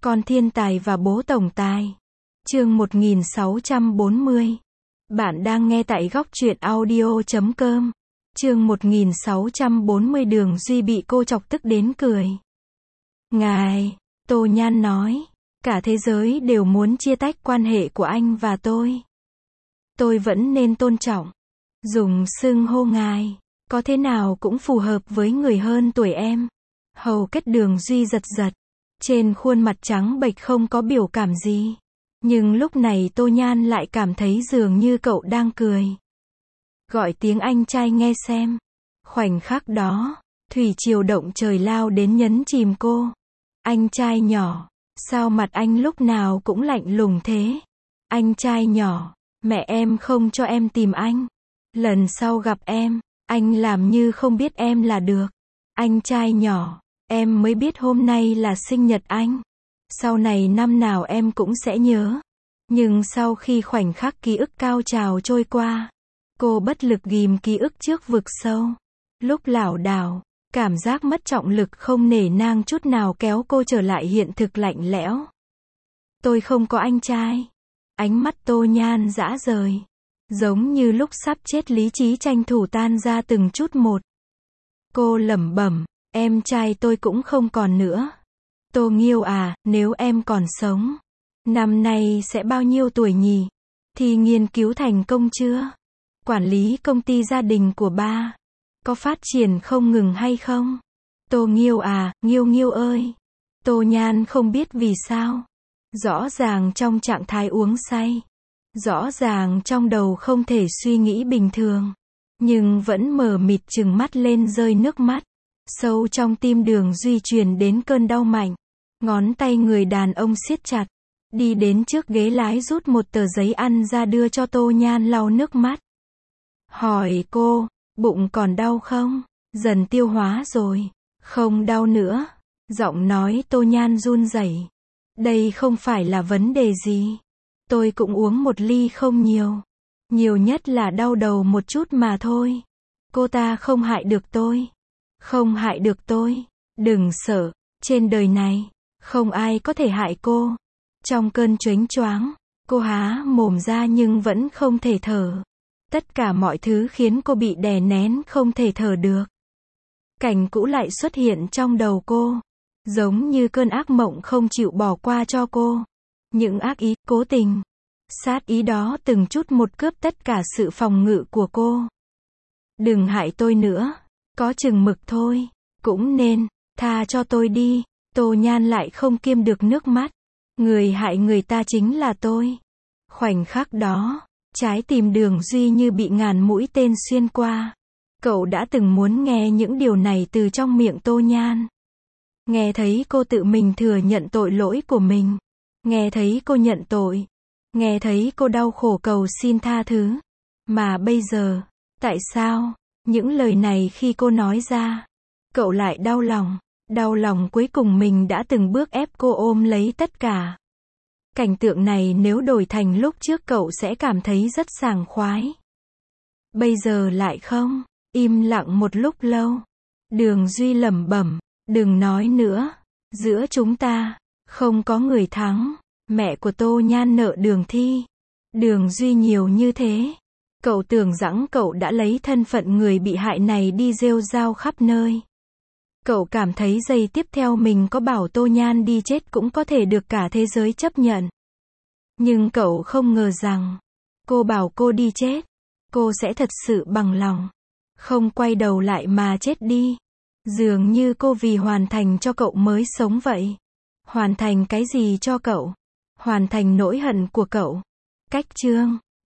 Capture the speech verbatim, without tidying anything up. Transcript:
Con thiên tài và bố tổng tài. Chương một nghìn sáu trăm bốn mươi. Bạn đang nghe tại góc truyện audio chấm com. Chương một nghìn sáu trăm bốn mươi Đường Duy bị cô chọc tức đến cười. Ngài, Tô Nhan nói, cả thế giới đều muốn chia tách quan hệ của anh và tôi. Tôi vẫn nên tôn trọng. Dùng xưng hô ngài, có thế nào cũng phù hợp với người hơn tuổi em. Hầu kết Đường Duy giật giật. Trên khuôn mặt trắng bệch không có biểu cảm gì. Nhưng lúc này Tô Nhan lại cảm thấy dường như cậu đang cười. Gọi tiếng anh trai nghe xem. Khoảnh khắc đó, thủy triều động trời lao đến nhấn chìm cô. Anh trai nhỏ, sao mặt anh lúc nào cũng lạnh lùng thế? Anh trai nhỏ, mẹ em không cho em tìm anh. Lần sau gặp em, anh làm như không biết em là được. Anh trai nhỏ, em mới biết hôm nay là sinh nhật anh. Sau này năm nào em cũng sẽ nhớ. Nhưng sau khi khoảnh khắc ký ức cao trào trôi qua, cô bất lực ghim ký ức trước vực sâu. Lúc lảo đảo, cảm giác mất trọng lực không nể nang chút nào kéo cô trở lại hiện thực lạnh lẽo. Tôi không có anh trai. Ánh mắt Tô Nhan rã rời. Giống như lúc sắp chết lý trí tranh thủ tan ra từng chút một. Cô lẩm bẩm, em trai tôi cũng không còn nữa. Tô Nghiêu à, nếu em còn sống, năm nay sẽ bao nhiêu tuổi nhỉ? Thì nghiên cứu thành công chưa? Quản lý công ty gia đình của ba, có phát triển không ngừng hay không? Tô Nghiêu à, Nghiêu Nghiêu ơi. Tô Nhan không biết vì sao. Rõ ràng trong trạng thái uống say. Rõ ràng trong đầu không thể suy nghĩ bình thường. Nhưng vẫn mờ mịt trừng mắt lên rơi nước mắt. Sâu trong tim Đường Duy truyền đến cơn đau mạnh. Ngón tay người đàn ông siết chặt. Đi đến trước ghế lái rút một tờ giấy ăn ra đưa cho Tô Nhan lau nước mắt. Hỏi cô, bụng còn đau không? Dần tiêu hóa rồi. Không đau nữa. Giọng nói Tô Nhan run rẩy. Đây không phải là vấn đề gì. Tôi cũng uống một ly không nhiều. Nhiều nhất là đau đầu một chút mà thôi. Cô ta không hại được tôi. Không hại được tôi. Đừng sợ. Trên đời này, không ai có thể hại cô. Trong cơn choáng choáng, cô há mồm ra nhưng vẫn không thể thở. Tất cả mọi thứ khiến cô bị đè nén không thể thở được. Cảnh cũ lại xuất hiện trong đầu cô. Giống như cơn ác mộng không chịu bỏ qua cho cô. Những ác ý, cố tình, sát ý đó từng chút một cướp tất cả sự phòng ngự của cô. Đừng hại tôi nữa. Có chừng mực thôi. Cũng nên, tha cho tôi đi. Tô Nhan lại không kiềm được nước mắt. Người hại người ta chính là tôi. Khoảnh khắc đó, trái tim Đường Duy như bị ngàn mũi tên xuyên qua. Cậu đã từng muốn nghe những điều này từ trong miệng Tô Nhan. Nghe thấy cô tự mình thừa nhận tội lỗi của mình. Nghe thấy cô nhận tội. Nghe thấy cô đau khổ cầu xin tha thứ. Mà bây giờ, tại sao, những lời này khi cô nói ra, cậu lại đau lòng. Đau lòng cuối cùng mình đã từng bước ép cô ôm lấy tất cả. Cảnh tượng này nếu đổi thành lúc trước cậu sẽ cảm thấy rất sảng khoái. Bây giờ lại không. Im lặng một lúc lâu. Đường Duy lẩm bẩm, đừng nói nữa. Giữa chúng ta, không có người thắng. Mẹ của Tô Nhan nợ Đường Thi. Đường Duy nhiều như thế. Cậu tưởng rằng cậu đã lấy thân phận người bị hại này đi rêu rao khắp nơi. Cậu cảm thấy giây tiếp theo mình có bảo Tô Nhan đi chết cũng có thể được cả thế giới chấp nhận. Nhưng cậu không ngờ rằng, cô bảo cô đi chết, cô sẽ thật sự bằng lòng. Không quay đầu lại mà chết đi. Dường như cô vì hoàn thành cho cậu mới sống vậy. Hoàn thành cái gì cho cậu? Hoàn thành nỗi hận của cậu. Cách chương